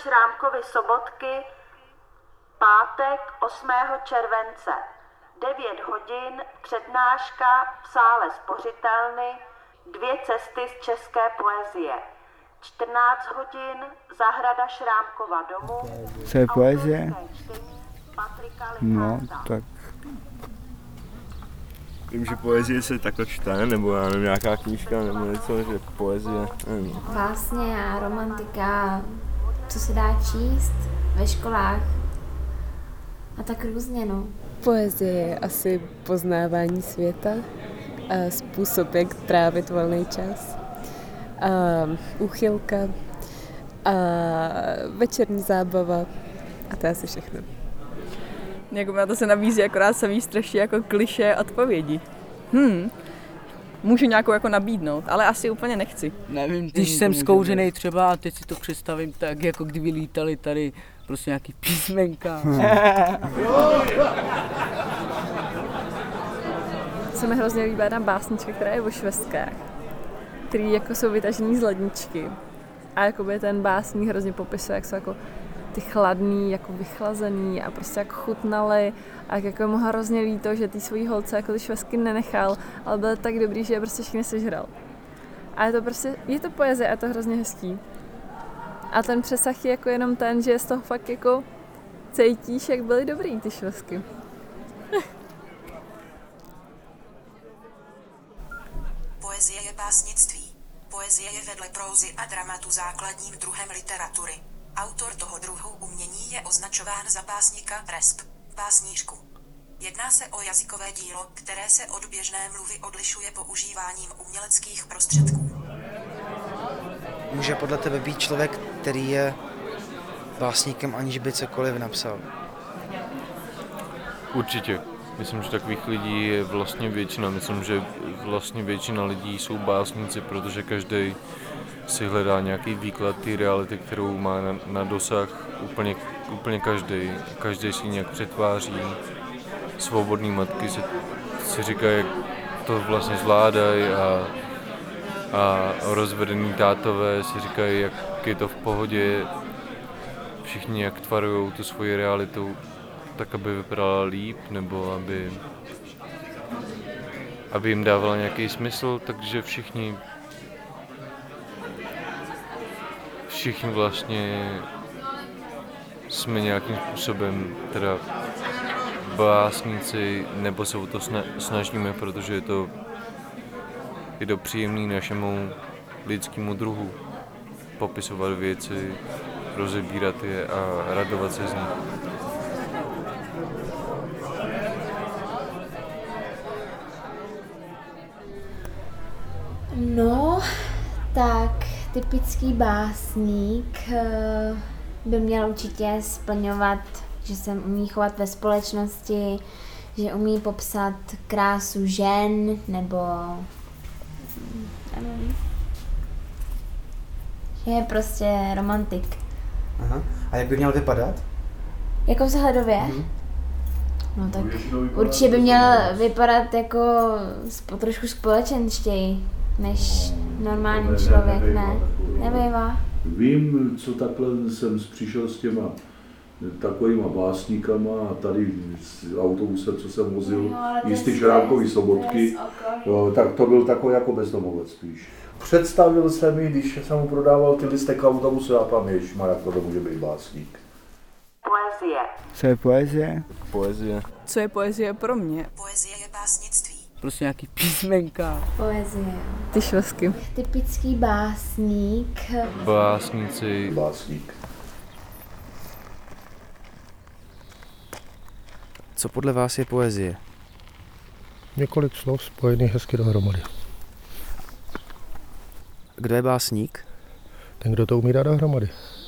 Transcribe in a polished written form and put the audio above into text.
Šrámkovy Sobotky, pátek 8. července, 9 hodin, přednáška v sále Spořitelny, 2 cesty z české poezie. 14 hodin, zahrada Šrámkova domu. Co je poezie? No, tak. Vím, že poezie se takhle čte, nebo já nevím, nějaká knížka, nebo něco, že poezie, nevím. Básně a romantika, co se dá číst ve školách a tak různě, no. Poezie je asi poznávání světa a způsob, jak trávit volný čas. A úchylka a večerní zábava a to je asi všechno. Jako na to se nabízí akorát samý strašně jako klišé odpovědi. Můžu nějakou jako nabídnout, ale asi úplně nechci. Nevím, když jsem zkouřenej třeba a teď si to představím tak, jako kdyby lítali tady prostě nějaký písmenka. Se mi hrozně líbí jedna básnička, která je o švestkách, který jako jsou vytažený z ledničky. A jakoby ten básník hrozně popisuje, jak jsou jako ty chladný, jako vychlazený a prostě jak chutnaly a jako mu hrozně líto, že ty svojí holce jako ty švestky nenechal, ale byl tak dobrý, že je prostě všechny sežral. A je to prostě, je to poezie a je to hrozně hezký. A ten přesah je jako jenom ten, že z toho fakt jako cítíš, jak byly dobrý ty švestky. Poezie je básnictví. Poezie je vedle prózy a dramatu základním druhem literatury. Autor toho druhu umění je označován za básníka, resp. básnířku. Jedná se o jazykové dílo, které se od běžné mluvy odlišuje používáním uměleckých prostředků. Může podle tebe být člověk, který je básníkem, aniž by cokoliv napsal? Určitě. Myslím, že takových lidí je vlastně většina. Myslím, že vlastně většina lidí jsou básníci, protože každý si hledá nějaký výklad té reality, kterou má na dosah úplně každý. Každý si nějak přetváří. Svobodný matky si říkají, jak to vlastně zvládají a rozvedený tátové si říkají, jak je to v pohodě. Všichni jak tvarujou tu svoji realitu tak, aby vypadala líp, nebo aby jim dávala nějaký smysl, takže všichni vlastně jsme nějakým způsobem teda básníci, nebo se o to snažíme, protože je to příjemný našemu lidskému druhu popisovat věci, rozebírat je a radovat se z nich. No, tak typický básník by měl určitě splňovat, že se umí chovat ve společnosti, že umí popsat krásu žen, nebo nevím, že je prostě romantik. Aha. A jak by měl vypadat? Jako vzhledově? No tak určitě by měl vypadat jako trošku společenštěji než normální člověk, ne? Nebývá? Vím, co takhle jsem přišel s těma takovýma básníkama a tady s autobusem, co jsem vozil, jistý Šrámkový Sobotky, tak to byl takový jako bezdomovec spíš. Představil se mi, když jsem mu prodával ty listek autobusu a pan ježmarja, to může být básník. Poezie. Co je poezie? Poezie. Co je poezie pro mě? Poezie je básnictví. Prostě nějaký písmenka. Poezie. Ty švestky. Typický básník. Básníci. Básník. Co podle vás je poezie? Několik slov spojených hezky dohromady. Kdo je básník? Ten, kdo to umí dát dohromady.